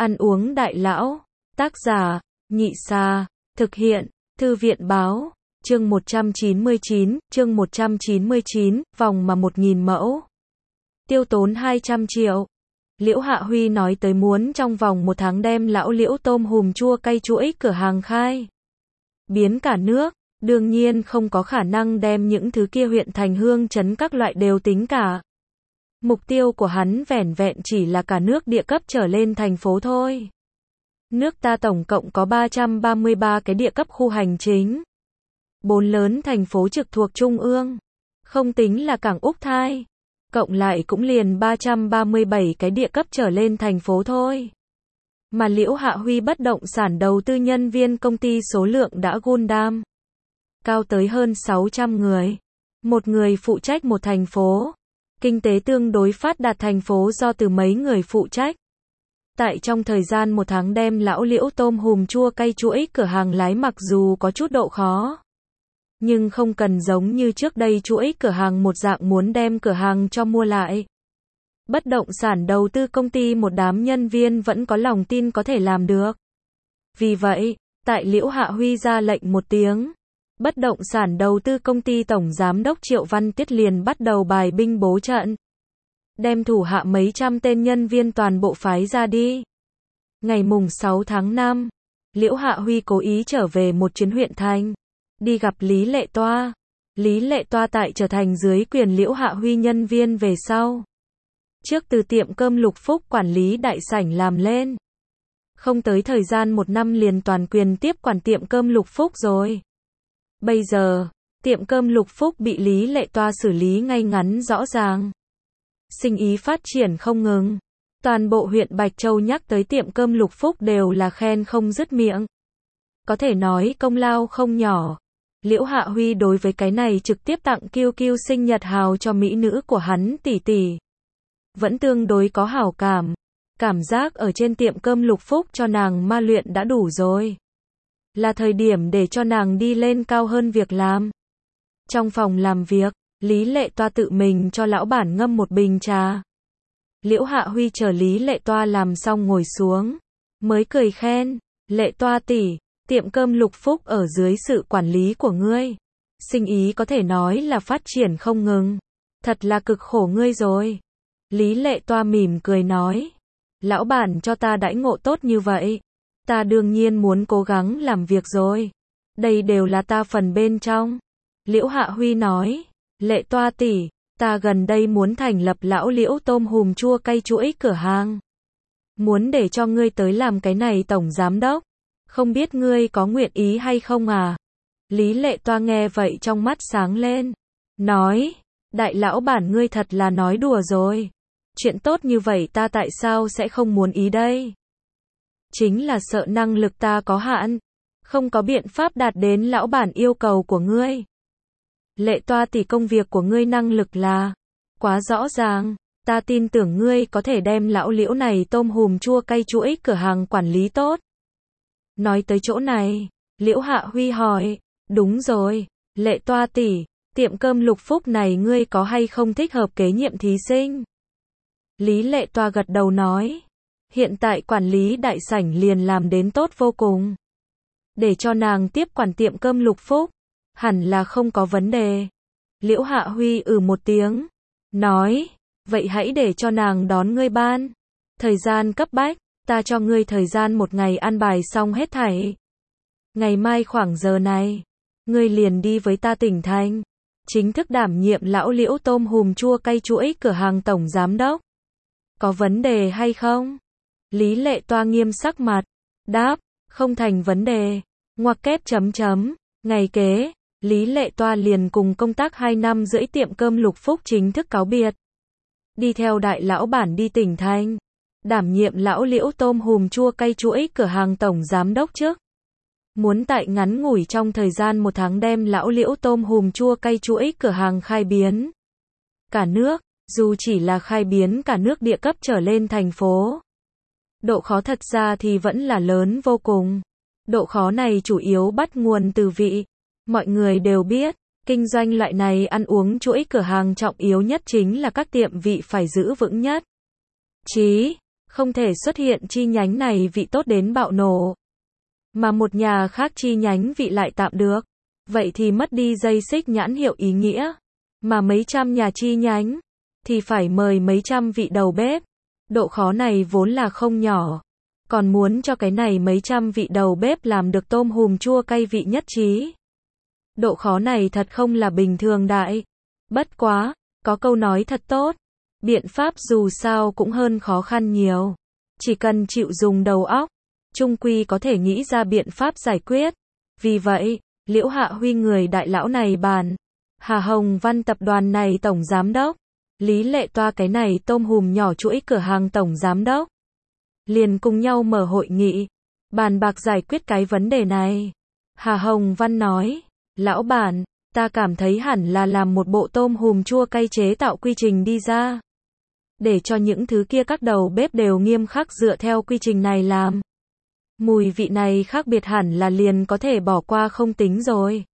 Ăn uống đại lão. Tác giả, Nhị Sa. Thực hiện, Thư viện báo. Chương 199, vòng mà 1.000 mẫu. Tiêu tốn 200 triệu. Liễu Hạ Huy nói tới muốn trong vòng 1 tháng đem lão Liễu tôm hùm chua cay chuỗi cửa hàng khai biến cả nước. Đương nhiên không có khả năng đem những thứ kia huyện thành hương trấn các loại đều tính cả. Mục tiêu của hắn vẻn vẹn chỉ là cả nước địa cấp trở lên thành phố thôi. Nước ta tổng cộng có 333 cái địa cấp khu hành chính. 4 lớn thành phố trực thuộc trung ương. Không tính là cảng Úc Thai. Cộng lại cũng liền 337 cái địa cấp trở lên thành phố thôi. Mà Liễu Hạ Huy bất động sản đầu tư nhân viên công ty số lượng đã Gundam cao tới hơn 600 người. Một người phụ trách một thành phố. Kinh tế tương đối phát đạt thành phố do từ mấy người phụ trách. Tại trong thời gian 1 tháng đem lão Liễu tôm hùm chua cay chuỗi cửa hàng lái mặc dù có chút độ khó. Nhưng không cần giống như trước đây chuỗi cửa hàng một dạng muốn đem cửa hàng cho mua lại. Bất động sản đầu tư công ty một đám nhân viên vẫn có lòng tin có thể làm được. Vì vậy, tại Liễu Hạ Huy ra lệnh một tiếng, bất động sản đầu tư công ty tổng giám đốc Triệu Văn Tiết liền bắt đầu bài binh bố trận. Đem thủ hạ mấy trăm tên nhân viên toàn bộ phái ra đi. Ngày mùng 6 tháng 5, Liễu Hạ Huy cố ý trở về một chuyến huyện thành, đi gặp Lý Lệ Toa. Lý Lệ Toa tại trở thành dưới quyền Liễu Hạ Huy nhân viên về sau. Trước từ tiệm cơm Lục Phúc quản lý đại sảnh làm lên. Không tới thời gian 1 năm liền toàn quyền tiếp quản tiệm cơm Lục Phúc rồi. Bây giờ, tiệm cơm Lục Phúc bị Lý Lệ Toa xử lý ngay ngắn rõ ràng. Sinh ý phát triển không ngừng. Toàn bộ huyện Bạch Châu nhắc tới tiệm cơm Lục Phúc đều là khen không dứt miệng. Có thể nói công lao không nhỏ. Liễu Hạ Huy đối với cái này trực tiếp tặng kiêu kiêu sinh nhật hào cho mỹ nữ của hắn tỷ tỷ. Vẫn tương đối có hảo cảm. Cảm giác ở trên tiệm cơm Lục Phúc cho nàng ma luyện đã đủ rồi. Là thời điểm để cho nàng đi lên cao hơn việc làm. Trong phòng làm việc, Lý Lệ Toa tự mình cho lão bản ngâm một bình trà. Liễu Hạ Huy chờ Lý Lệ Toa làm xong ngồi xuống, mới cười khen, Lệ Toa tỷ, tiệm cơm Lục Phúc ở dưới sự quản lý của ngươi. Sinh ý có thể nói là phát triển không ngừng. Thật là cực khổ ngươi rồi. Lý Lệ Toa mỉm cười nói, lão bản cho ta đãi ngộ tốt như vậy. Ta đương nhiên muốn cố gắng làm việc rồi. Đây đều là ta phần bên trong. Liễu Hạ Huy nói, Lệ Toa tỷ, ta gần đây muốn thành lập lão Liễu tôm hùm chua cay chuỗi cửa hàng. Muốn để cho ngươi tới làm cái này tổng giám đốc. Không biết ngươi có nguyện ý hay không à? Lý Lệ Toa nghe vậy trong mắt sáng lên. Nói, đại lão bản ngươi thật là nói đùa rồi. Chuyện tốt như vậy ta tại sao sẽ không muốn ý đây? Chính là sợ năng lực ta có hạn. Không có biện pháp đạt đến lão bản yêu cầu của ngươi. Lệ Toa tỷ công việc của ngươi năng lực là quá rõ ràng. Ta tin tưởng ngươi có thể đem lão Liễu này tôm hùm chua cay chuỗi cửa hàng quản lý tốt. Nói tới chỗ này, Liễu Hạ Huy hỏi, đúng rồi, Lệ Toa tỷ, tiệm cơm Lục Phúc này ngươi có hay không thích hợp kế nhiệm thí sinh? Lý Lệ Toa gật đầu nói, hiện tại quản lý đại sảnh liền làm đến tốt vô cùng. Để cho nàng tiếp quản tiệm cơm Lục Phúc, hẳn là không có vấn đề. Liễu Hạ Huy một tiếng, nói, vậy hãy để cho nàng đón ngươi ban. Thời gian cấp bách, ta cho ngươi thời gian 1 ngày an bài xong hết thảy. Ngày mai khoảng giờ này, ngươi liền đi với ta tỉnh thành, chính thức đảm nhiệm lão Liễu tôm hùm chua cay chuỗi cửa hàng tổng giám đốc. Có vấn đề hay không? Lý Lệ Toa nghiêm sắc mặt, đáp, không thành vấn đề. Ngoặc kép chấm chấm, ngày kế, Lý Lệ Toa liền cùng công tác 2 năm rưỡi tiệm cơm Lục Phúc chính thức cáo biệt. Đi theo đại lão bản đi tỉnh thành, đảm nhiệm lão Liễu tôm hùm chua cay chuỗi cửa hàng tổng giám đốc trước. Muốn tại ngắn ngủi trong thời gian 1 tháng đem lão Liễu tôm hùm chua cay chuỗi cửa hàng khai biến cả nước, dù chỉ là khai biến cả nước địa cấp trở lên thành phố. Độ khó thật ra thì vẫn là lớn vô cùng. Độ khó này chủ yếu bắt nguồn từ vị. Mọi người đều biết, kinh doanh loại này ăn uống chuỗi cửa hàng trọng yếu nhất chính là các tiệm vị phải giữ vững nhất. Không thể xuất hiện chi nhánh này vị tốt đến bạo nổ. Mà một nhà khác chi nhánh vị lại tạm được. Vậy thì mất đi dây xích nhãn hiệu ý nghĩa. Mà mấy trăm nhà chi nhánh, thì phải mời mấy trăm vị đầu bếp. Độ khó này vốn là không nhỏ. Còn muốn cho cái này mấy trăm vị đầu bếp làm được tôm hùm chua cay vị nhất trí. Độ khó này thật không là bình thường đại. Bất quá, có câu nói thật tốt. Biện pháp dù sao cũng hơn khó khăn nhiều. Chỉ cần chịu dùng đầu óc, chung quy có thể nghĩ ra biện pháp giải quyết. Vì vậy, Liễu Hạ Huy người đại lão này bàn. Hà Hồng Văn tập đoàn này tổng giám đốc. Lý Lệ Toa cái này tôm hùm nhỏ chuỗi cửa hàng tổng giám đốc. Liền cùng nhau mở hội nghị. Bàn bạc giải quyết cái vấn đề này. Hà Hồng Văn nói. Lão bản, ta cảm thấy hẳn là làm một bộ tôm hùm chua cay chế tạo quy trình đi ra. Để cho những thứ kia các đầu bếp đều nghiêm khắc dựa theo quy trình này làm. Mùi vị này khác biệt hẳn là liền có thể bỏ qua không tính rồi.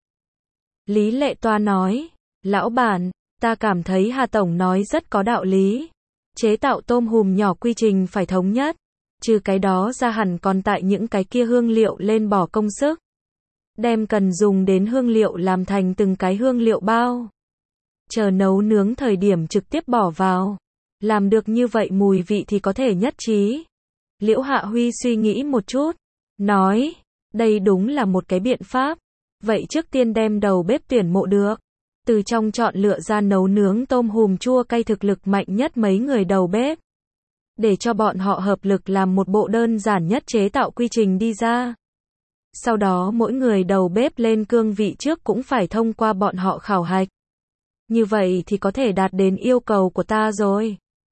Lý Lệ Toa nói. Lão bản, ta cảm thấy Hà Tổng nói rất có đạo lý. Chế tạo tôm hùm nhỏ quy trình phải thống nhất. Trừ cái đó ra hẳn còn tại những cái kia hương liệu lên bỏ công sức. Đem cần dùng đến hương liệu làm thành từng cái hương liệu bao. Chờ nấu nướng thời điểm trực tiếp bỏ vào. Làm được như vậy mùi vị thì có thể nhất trí. Liễu Hạ Huy suy nghĩ một chút. Nói, đây đúng là một cái biện pháp. Vậy trước tiên đem đầu bếp tuyển mộ được. Từ trong chọn lựa ra nấu nướng tôm hùm chua cay thực lực mạnh nhất mấy người đầu bếp. Để cho bọn họ hợp lực làm một bộ đơn giản nhất chế tạo quy trình đi ra. Sau đó mỗi người đầu bếp lên cương vị trước cũng phải thông qua bọn họ khảo hạch. Như vậy thì có thể đạt đến yêu cầu của ta rồi.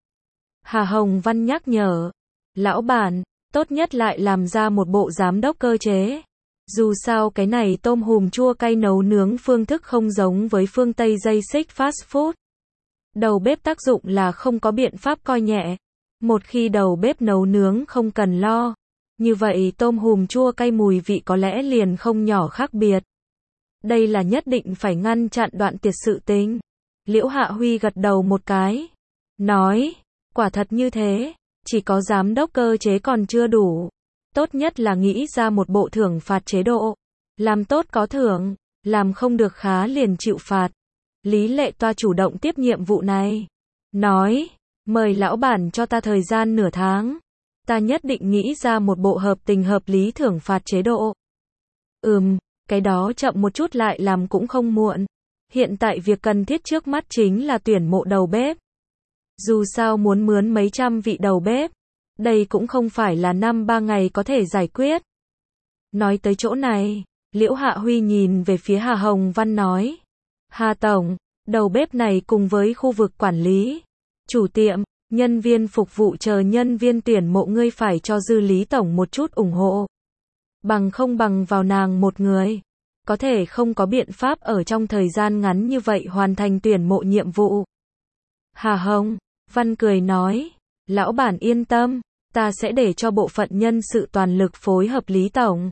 Hà Hồng Văn nhắc nhở. Lão bản, tốt nhất lại làm ra một bộ giám đốc cơ chế. Dù sao cái này tôm hùm chua cay nấu nướng phương thức không giống với phương Tây dây xích fast food. Đầu bếp tác dụng là không có biện pháp coi nhẹ. Một khi đầu bếp nấu nướng không cần lo. Như vậy tôm hùm chua cay mùi vị có lẽ liền không nhỏ khác biệt. Đây là nhất định phải ngăn chặn đoạn tiệt sự tình. Liễu Hạ Huy gật đầu một cái. Nói, quả thật như thế, chỉ có giám đốc cơ chế còn chưa đủ. Tốt nhất là nghĩ ra một bộ thưởng phạt chế độ. Làm tốt có thưởng, làm không được khá liền chịu phạt. Lý Lệ Toa chủ động tiếp nhiệm vụ này. Nói, mời lão bản cho ta thời gian nửa tháng. Ta nhất định nghĩ ra một bộ hợp tình hợp lý thưởng phạt chế độ. Cái đó chậm một chút lại làm cũng không muộn. Hiện tại việc cần thiết trước mắt chính là tuyển mộ đầu bếp. Dù sao muốn mướn mấy trăm vị đầu bếp, đây cũng không phải là 5-3 ngày có thể giải quyết. Nói tới chỗ này, Liễu Hạ Huy nhìn về phía Hà Hồng Văn nói. Hà Tổng, đầu bếp này cùng với khu vực quản lý, chủ tiệm, nhân viên phục vụ chờ nhân viên tuyển mộ ngươi phải cho dư Lý Tổng một chút ủng hộ. Bằng không bằng vào nàng một người. Có thể không có biện pháp ở trong thời gian ngắn như vậy hoàn thành tuyển mộ nhiệm vụ. Hà Hồng Văn cười nói. Lão bản yên tâm, ta sẽ để cho bộ phận nhân sự toàn lực phối hợp Lý Tổng.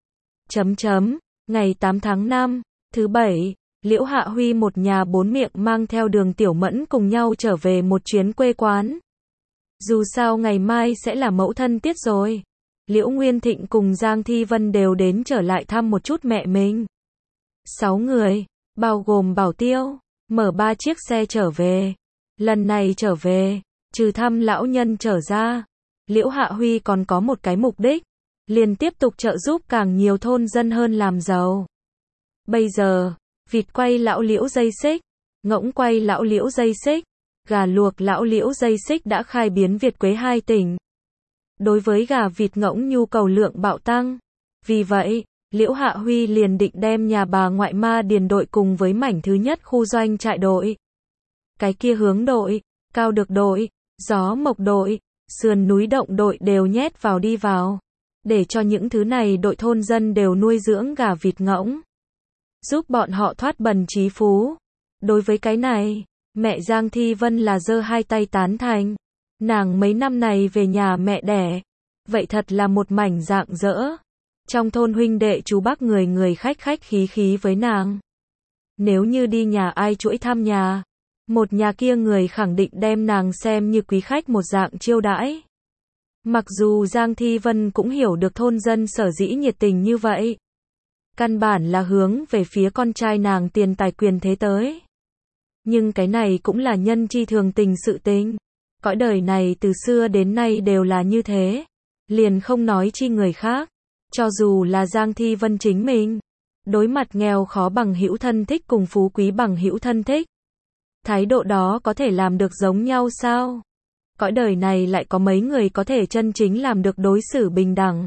Ngày 8 tháng 5, thứ Bảy, Liễu Hạ Huy một nhà bốn miệng mang theo Đường Tiểu Mẫn cùng nhau trở về một chuyến quê quán. Dù sao ngày mai sẽ là mẫu thân tiết rồi. Liễu Nguyên Thịnh cùng Giang Thi Vân đều đến trở lại thăm một chút mẹ mình. 6 người, bao gồm bảo tiêu, mở 3 chiếc xe trở về. Lần này trở về, trừ thăm lão nhân trở ra, Liễu Hạ Huy còn có một cái mục đích, liền tiếp tục trợ giúp càng nhiều thôn dân hơn làm giàu. Bây giờ, vịt quay lão Liễu dây xích, ngỗng quay lão Liễu dây xích, gà luộc lão Liễu dây xích đã khai biến Việt Quế 2 tỉnh. Đối với gà vịt ngỗng nhu cầu lượng bạo tăng. Vì vậy, Liễu Hạ Huy liền định đem nhà bà ngoại Ma Điền đội cùng với mảnh thứ nhất khu doanh trại đội. Cái kia hướng đội, cao được đội, gió mộc đội, sườn núi động đội đều nhét vào đi vào. Để cho những thứ này đội thôn dân đều nuôi dưỡng gà vịt ngỗng. Giúp bọn họ thoát bần trí phú. Đối với cái này, mẹ Giang Thi Vân là giơ hai tay tán thành. Nàng mấy năm này về nhà mẹ đẻ. Vậy thật là một mảnh rạng rỡ. Trong thôn huynh đệ chú bác người người khách khách khí khí với nàng. Nếu như đi nhà ai chuỗi thăm nhà, một nhà kia người khẳng định đem nàng xem như quý khách một dạng chiêu đãi. Mặc dù Giang Thi Vân cũng hiểu được thôn dân sở dĩ nhiệt tình như vậy. Căn bản là hướng về phía con trai nàng tiền tài quyền thế tới. Nhưng cái này cũng là nhân chi thường tình sự tình. Cõi đời này từ xưa đến nay đều là như thế. Liền không nói chi người khác. Cho dù là Giang Thi Vân chính mình. Đối mặt nghèo khó bằng hữu thân thích cùng phú quý bằng hữu thân thích. Thái độ đó có thể làm được giống nhau sao? Cõi đời này lại có mấy người có thể chân chính làm được đối xử bình đẳng.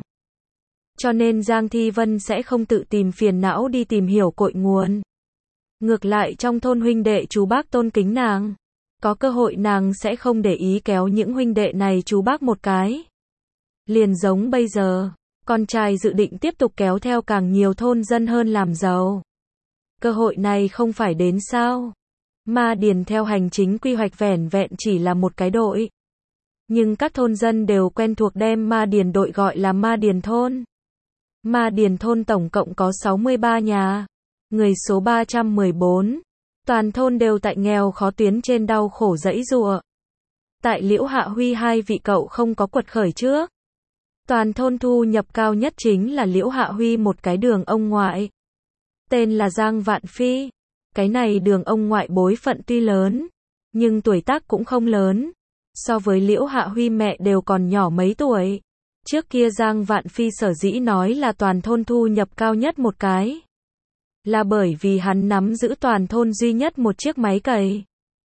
Cho nên Giang Thi Vân sẽ không tự tìm phiền não đi tìm hiểu cội nguồn. Ngược lại trong thôn huynh đệ chú bác tôn kính nàng. Có cơ hội nàng sẽ không để ý kéo những huynh đệ này chú bác một cái. Liền giống bây giờ, con trai dự định tiếp tục kéo theo càng nhiều thôn dân hơn làm giàu. Cơ hội này không phải đến sao? Ma Điền theo hành chính quy hoạch vẻn vẹn chỉ là một cái đội. Nhưng các thôn dân đều quen thuộc đem Ma Điền đội gọi là Ma Điền thôn. Ma Điền thôn tổng cộng có 63 nhà. Người số 314. Toàn thôn đều tại nghèo khó tuyến trên đau khổ giãy giụa. Tại Liễu Hạ Huy hai vị cậu không có quật khởi trước. Toàn thôn thu nhập cao nhất chính là Liễu Hạ Huy một cái đường ông ngoại. Tên là Giang Vạn Phi. Cái này đường ông ngoại bối phận tuy lớn, nhưng tuổi tác cũng không lớn. So với Liễu Hạ Huy mẹ đều còn nhỏ mấy tuổi. Trước kia Giang Vạn Phi sở dĩ nói là toàn thôn thu nhập cao nhất một cái. Là bởi vì hắn nắm giữ toàn thôn duy nhất một chiếc máy cày.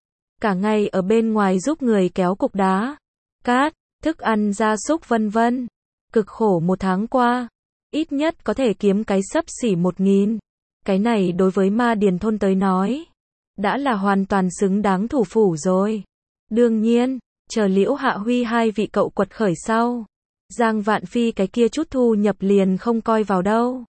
Cả ngày ở bên ngoài giúp người kéo cục đá, cát, thức ăn gia súc vân vân. Cực khổ một tháng qua, ít nhất có thể kiếm cái xấp xỉ 1.000. Cái này đối với Ma Điền thôn tới nói, đã là hoàn toàn xứng đáng thủ phủ rồi. Đương nhiên, chờ Liễu Hạ Huy hai vị cậu quật khởi sau, Giang Vạn Phi cái kia chút thu nhập liền không coi vào đâu.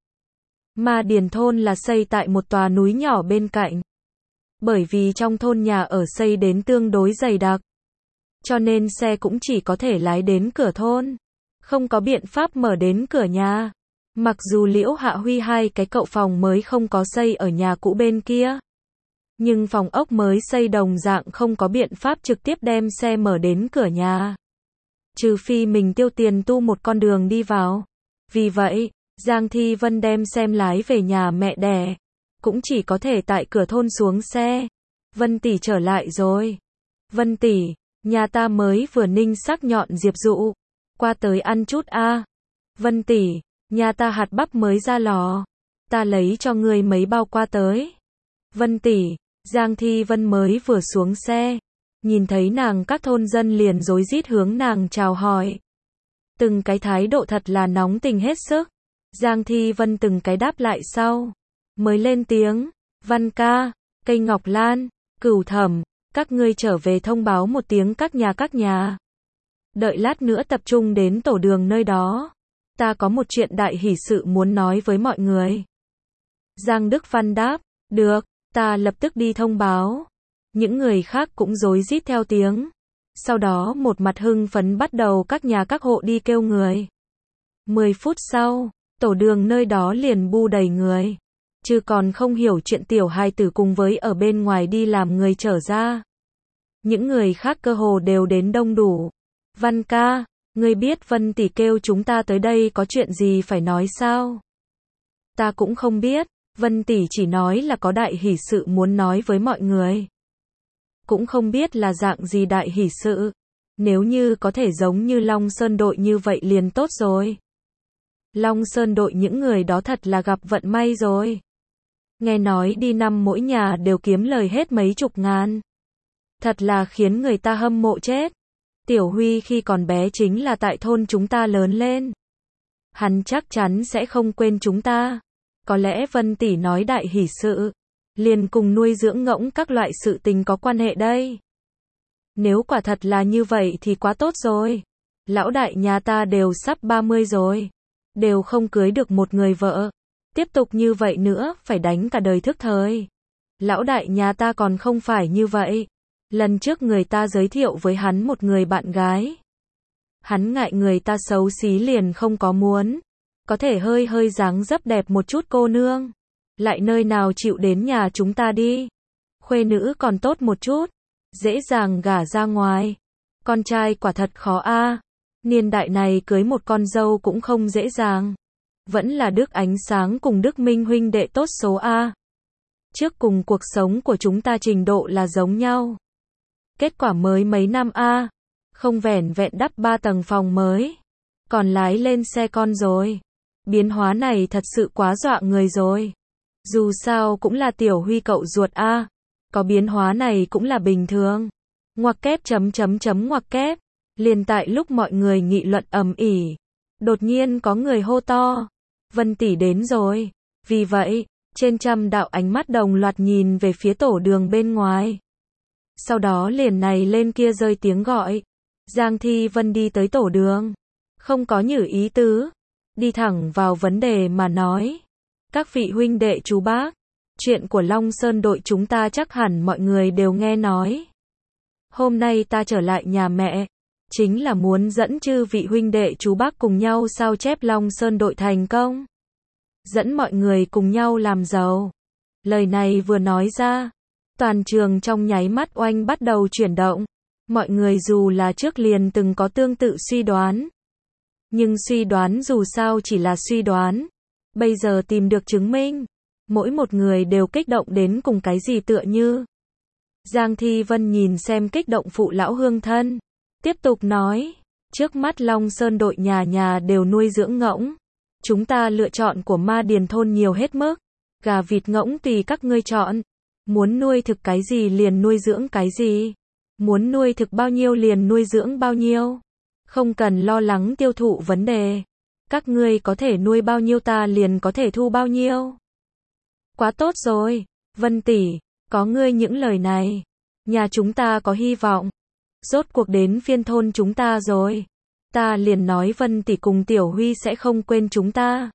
Ma Điền thôn là xây tại một tòa núi nhỏ bên cạnh. Bởi vì trong thôn nhà ở xây đến tương đối dày đặc, cho nên xe cũng chỉ có thể lái đến cửa thôn, không có biện pháp mở đến cửa nhà. Mặc dù Liễu Hạ Huy hai cái cậu phòng mới không có xây ở nhà cũ bên kia, nhưng phòng ốc mới xây đồng dạng không có biện pháp trực tiếp đem xe mở đến cửa nhà. Trừ phi mình tiêu tiền tu một con đường đi vào. Vì vậy, Giang Thi Vân đem xem lái về nhà mẹ đẻ, cũng chỉ có thể tại cửa thôn xuống xe. Vân tỷ trở lại rồi. Vân tỷ, nhà ta mới vừa ninh sắc nhọn diệp dụ, qua tới ăn chút a. Vân tỷ, nhà ta hạt bắp mới ra lò, ta lấy cho ngươi mấy bao qua tới. Vân tỷ, Giang Thi Vân mới vừa xuống xe, nhìn thấy nàng các thôn dân liền rối rít hướng nàng chào hỏi. Từng cái thái độ thật là nóng tình hết sức. Giang Thi Vân từng cái đáp lại sau, mới lên tiếng, Văn ca, Cây Ngọc Lan, Cửu Thẩm, các ngươi trở về thông báo một tiếng các nhà. Đợi lát nữa tập trung đến tổ đường nơi đó. Ta có một chuyện đại hỷ sự muốn nói với mọi người. Giang Đức Văn đáp, được, ta lập tức đi thông báo. Những người khác cũng rối rít theo tiếng. Sau đó một mặt hưng phấn bắt đầu các nhà các hộ đi kêu người. 10 phút sau, tổ đường nơi đó liền bu đầy người. Chứ còn không hiểu chuyện tiểu hài tử cùng với ở bên ngoài đi làm người trở ra. Những người khác cơ hồ đều đến đông đủ. Văn ca, ngươi biết Vân tỷ kêu chúng ta tới đây có chuyện gì phải nói sao? Ta cũng không biết, Vân tỷ chỉ nói là có đại hỷ sự muốn nói với mọi người. Cũng không biết là dạng gì đại hỷ sự. Nếu như có thể giống như Long Sơn đội như vậy liền tốt rồi. Long Sơn đội những người đó thật là gặp vận may rồi. Nghe nói đi năm mỗi nhà đều kiếm lời hết mấy chục ngàn. Thật là khiến người ta hâm mộ chết. Tiểu Huy khi còn bé chính là tại thôn chúng ta lớn lên. Hắn chắc chắn sẽ không quên chúng ta. Có lẽ Vân tỷ nói đại hỷ sự, liền cùng nuôi dưỡng ngỗng các loại sự tình có quan hệ đây. Nếu quả thật là như vậy thì quá tốt rồi. Lão đại nhà ta đều sắp 30 rồi. Đều không cưới được một người vợ. Tiếp tục như vậy nữa, phải đánh cả đời thức thời. Lão đại nhà ta còn không phải như vậy. Lần trước người ta giới thiệu với hắn một người bạn gái. Hắn ngại người ta xấu xí liền không có muốn. Có thể hơi dáng dấp đẹp một chút cô nương. Lại nơi nào chịu đến nhà chúng ta đi. Khuê nữ còn tốt một chút. Dễ dàng gả ra ngoài. Con trai quả thật khó a. Niên đại này cưới một con dâu cũng không dễ dàng. Vẫn là Đức Ánh Sáng cùng Đức Minh huynh đệ tốt số A. Trước cùng cuộc sống của chúng ta trình độ là giống nhau. Kết quả mới mấy năm A. Không vẻn vẹn đắp 3 tầng phòng mới. Còn lái lên xe con rồi. Biến hóa này thật sự quá dọa người rồi. Dù sao cũng là Tiểu Huy cậu ruột A. Có biến hóa này cũng là bình thường. Ngoặc kép ngoặc kép. Liền tại lúc mọi người nghị luận ầm ĩ, đột nhiên có người hô to. Vân tỷ đến rồi. Vì vậy, trên trăm đạo ánh mắt đồng loạt nhìn về phía tổ đường bên ngoài. Sau đó liền này lên kia rơi tiếng gọi. Giang Thi Vân đi tới tổ đường. Không có nhử ý tứ. Đi thẳng vào vấn đề mà nói. Các vị huynh đệ chú bác. Chuyện của Long Sơn đội chúng ta chắc hẳn mọi người đều nghe nói. Hôm nay ta trở lại nhà mẹ. Chính là muốn dẫn chư vị huynh đệ chú bác cùng nhau sao chép Long Sơn đội thành công. Dẫn mọi người cùng nhau làm giàu. Lời này vừa nói ra. Toàn trường trong nháy mắt oanh bắt đầu chuyển động. Mọi người dù là trước liền từng có tương tự suy đoán. Nhưng suy đoán dù sao chỉ là suy đoán. Bây giờ tìm được chứng minh. Mỗi một người đều kích động đến cùng cái gì tựa như. Giang Thi Vân nhìn xem kích động phụ lão hương thân. Tiếp tục nói. Trước mắt Long Sơn đội nhà nhà đều nuôi dưỡng ngỗng. Chúng ta lựa chọn của Ma Điền thôn nhiều hết mức. Gà vịt ngỗng tùy các ngươi chọn. Muốn nuôi thực cái gì liền nuôi dưỡng cái gì. Muốn nuôi thực bao nhiêu liền nuôi dưỡng bao nhiêu. Không cần lo lắng tiêu thụ vấn đề. Các ngươi có thể nuôi bao nhiêu ta liền có thể thu bao nhiêu. Quá tốt rồi, Vân tỷ, có ngươi những lời này. Nhà chúng ta có hy vọng. Rốt cuộc đến phiên thôn chúng ta rồi. Ta liền nói Vân tỷ cùng Tiểu Huy sẽ không quên chúng ta.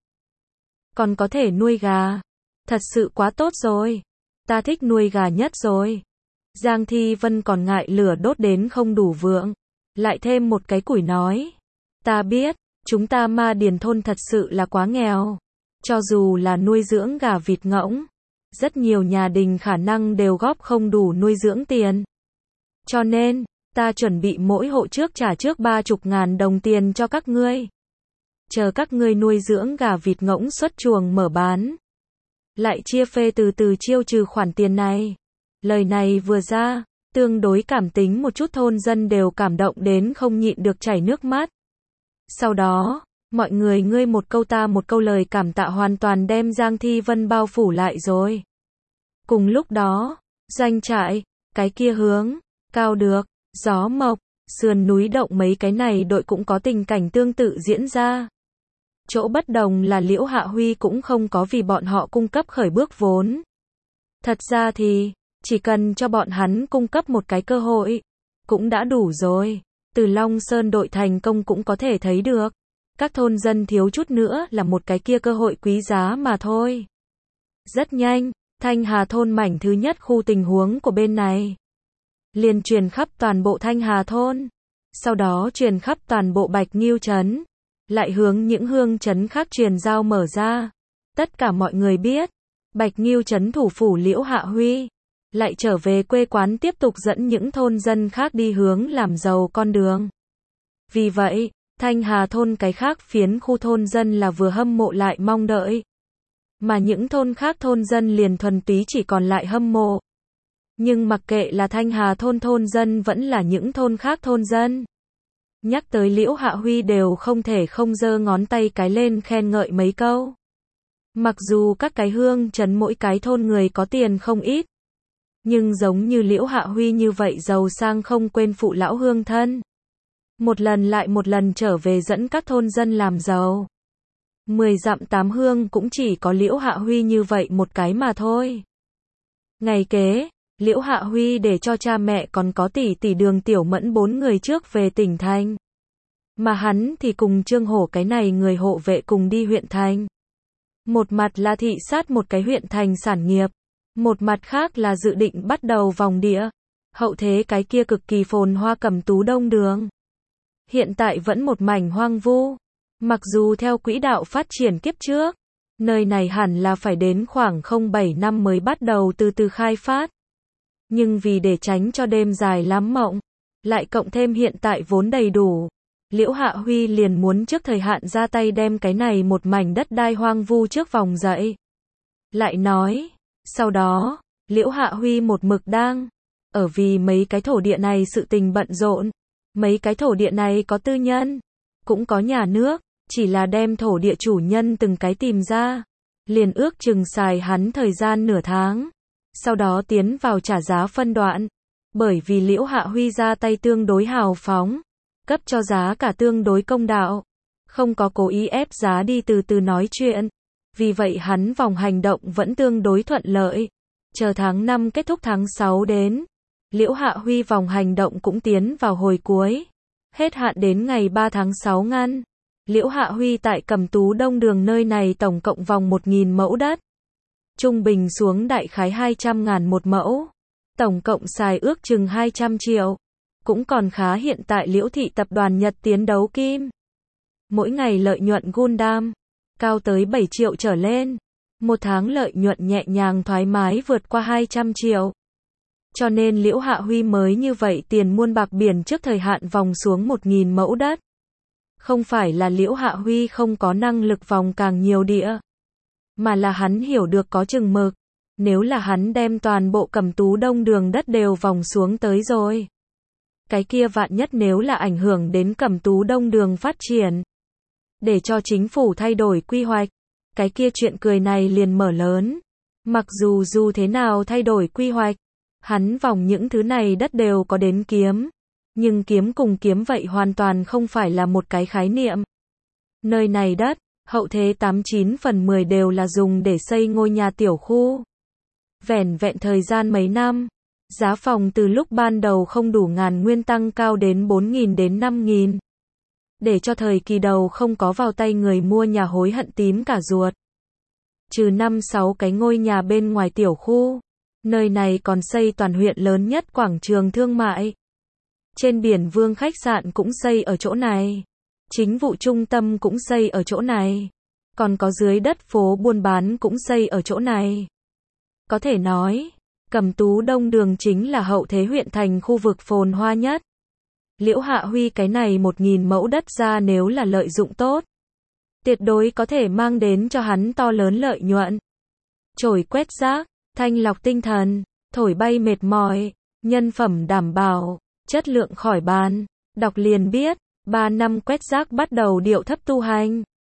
Còn có thể nuôi gà. Thật sự quá tốt rồi. Ta thích nuôi gà nhất rồi. Giang Thi Vân còn ngại lửa đốt đến không đủ vượng. Lại thêm một cái củi nói. Ta biết, chúng ta Ma Điền thôn thật sự là quá nghèo. Cho dù là nuôi dưỡng gà vịt ngỗng. Rất nhiều nhà đình khả năng đều góp không đủ nuôi dưỡng tiền. Cho nên, ta chuẩn bị mỗi hộ trước trả trước 30.000 đồng tiền cho các ngươi. Chờ các ngươi nuôi dưỡng gà vịt ngỗng xuất chuồng mở bán. Lại chia phê từ từ chiêu trừ khoản tiền này. Lời này vừa ra, tương đối cảm tính một chút thôn dân đều cảm động đến không nhịn được chảy nước mắt. Sau đó, mọi người ngươi một câu ta một câu lời cảm tạ hoàn toàn đem Giang Thi Vân bao phủ lại rồi. Cùng lúc đó, doanh trại, cái kia hướng, cao được, gió mộc, sườn núi động mấy cái này đội cũng có tình cảnh tương tự diễn ra. Chỗ bất đồng là Liễu Hạ Huy cũng không có vì bọn họ cung cấp khởi bước vốn. Thật ra thì, chỉ cần cho bọn hắn cung cấp một cái cơ hội, cũng đã đủ rồi. Từ Long Sơn đội thành công cũng có thể thấy được. Các thôn dân thiếu chút nữa là một cái kia cơ hội quý giá mà thôi. Rất nhanh, Thanh Hà thôn mảnh thứ nhất khu tình huống của bên này. Liền truyền khắp toàn bộ Thanh Hà thôn. Sau đó truyền khắp toàn bộ Bạch Nghiêu trấn. Lại hướng những hương trấn khác truyền giao mở ra. Tất cả mọi người biết. Bạch Nghiêu trấn thủ phủ Liễu Hạ Huy. Lại trở về quê quán tiếp tục dẫn những thôn dân khác đi hướng làm giàu con đường. Vì vậy, Thanh Hà thôn cái khác phiến khu thôn dân là vừa hâm mộ lại mong đợi. Mà những thôn khác thôn dân liền thuần túy chỉ còn lại hâm mộ. Nhưng mặc kệ là Thanh Hà thôn thôn dân vẫn là những thôn khác thôn dân. Nhắc tới Liễu Hạ Huy đều không thể không giơ ngón tay cái lên khen ngợi mấy câu. Mặc dù các cái hương trấn mỗi cái thôn người có tiền không ít. Nhưng giống như Liễu Hạ Huy như vậy giàu sang không quên phụ lão hương thân. Một lần lại một lần trở về dẫn các thôn dân làm giàu. 10 dặm 8 hương cũng chỉ có Liễu Hạ Huy như vậy một cái mà thôi. Ngày kế, Liễu Hạ Huy để cho cha mẹ còn có tỷ tỷ Đường Tiểu Mẫn 4 người trước về tỉnh thành. Mà hắn thì cùng Trương Hổ cái này người hộ vệ cùng đi huyện thành. Một mặt là thị sát một cái huyện thành sản nghiệp. Một mặt khác là dự định bắt đầu vòng địa. Hậu thế cái kia cực kỳ phồn hoa Cẩm Tú Đông Đường. Hiện tại vẫn một mảnh hoang vu. Mặc dù theo quỹ đạo phát triển kiếp trước, nơi này hẳn là phải đến khoảng 07 năm mới bắt đầu từ từ khai phát. Nhưng vì để tránh cho đêm dài lắm mộng, lại cộng thêm hiện tại vốn đầy đủ, Liễu Hạ Huy liền muốn trước thời hạn ra tay đem cái này một mảnh đất đai hoang vu trước vòng dậy. Lại nói, sau đó, Liễu Hạ Huy một mực đang ở vì mấy cái thổ địa này sự tình bận rộn. Mấy cái thổ địa này có tư nhân, cũng có nhà nước, chỉ là đem thổ địa chủ nhân từng cái tìm ra, liền ước chừng xài hắn thời gian nửa tháng. Sau đó tiến vào trả giá phân đoạn, bởi vì Liễu Hạ Huy ra tay tương đối hào phóng, cấp cho giá cả tương đối công đạo, không có cố ý ép giá đi từ từ nói chuyện. Vì vậy hắn vòng hành động vẫn tương đối thuận lợi. Chờ tháng 5 kết thúc tháng 6 đến, Liễu Hạ Huy vòng hành động cũng tiến vào hồi cuối. Hết hạn đến ngày 3 tháng 6 ngăn. Liễu Hạ Huy tại Cẩm Tú Đông Đường nơi này tổng cộng vòng 1.000 mẫu đất. Trung bình xuống đại khái 200.000 một mẫu. Tổng cộng xài ước chừng 200 triệu. Cũng còn khá hiện tại Liễu Thị Tập đoàn Nhật Tiến đấu kim. Mỗi ngày lợi nhuận Gundam cao tới 7 triệu trở lên. Một tháng lợi nhuận nhẹ nhàng thoải mái vượt qua 200 triệu. Cho nên Liễu Hạ Huy mới như vậy tiền muôn bạc biển trước thời hạn vòng xuống 1.000 mẫu đất. Không phải là Liễu Hạ Huy không có năng lực vòng càng nhiều địa, mà là hắn hiểu được có chừng mực. Nếu là hắn đem toàn bộ Cẩm Tú Đông Đường đất đều vòng xuống tới rồi, cái kia vạn nhất nếu là ảnh hưởng đến Cẩm Tú Đông Đường phát triển, để cho chính phủ thay đổi quy hoạch, cái kia chuyện cười này liền mở lớn. Mặc dù thế nào thay đổi quy hoạch, hắn vòng những thứ này đất đều có đến kiếm. Nhưng kiếm cùng kiếm vậy hoàn toàn không phải là một cái khái niệm. Nơi này đất, hậu thế 89/10 đều là dùng để xây ngôi nhà tiểu khu. Vẻn vẹn thời gian mấy năm, giá phòng từ lúc ban đầu không đủ ngàn nguyên tăng cao đến 4.000 đến 5.000. Để cho thời kỳ đầu không có vào tay người mua nhà hối hận tím cả ruột. Trừ 5-6 cái ngôi nhà bên ngoài tiểu khu, nơi này còn xây toàn huyện lớn nhất quảng trường thương mại. Trên biển Vương khách sạn cũng xây ở chỗ này. Chính vụ trung tâm cũng xây ở chỗ này. Còn có dưới đất phố buôn bán cũng xây ở chỗ này. Có thể nói, Cẩm Tú Đông Đường chính là hậu thế huyện thành khu vực phồn hoa nhất. Liễu Hạ Huy cái này 1.000 mẫu đất ra nếu là lợi dụng tốt, tuyệt đối có thể mang đến cho hắn to lớn lợi nhuận. Chổi quét rác, thanh lọc tinh thần, thổi bay mệt mỏi, nhân phẩm đảm bảo, chất lượng khỏi bàn. Đọc liền biết, 3 năm quét rác bắt đầu điệu thấp tu hành.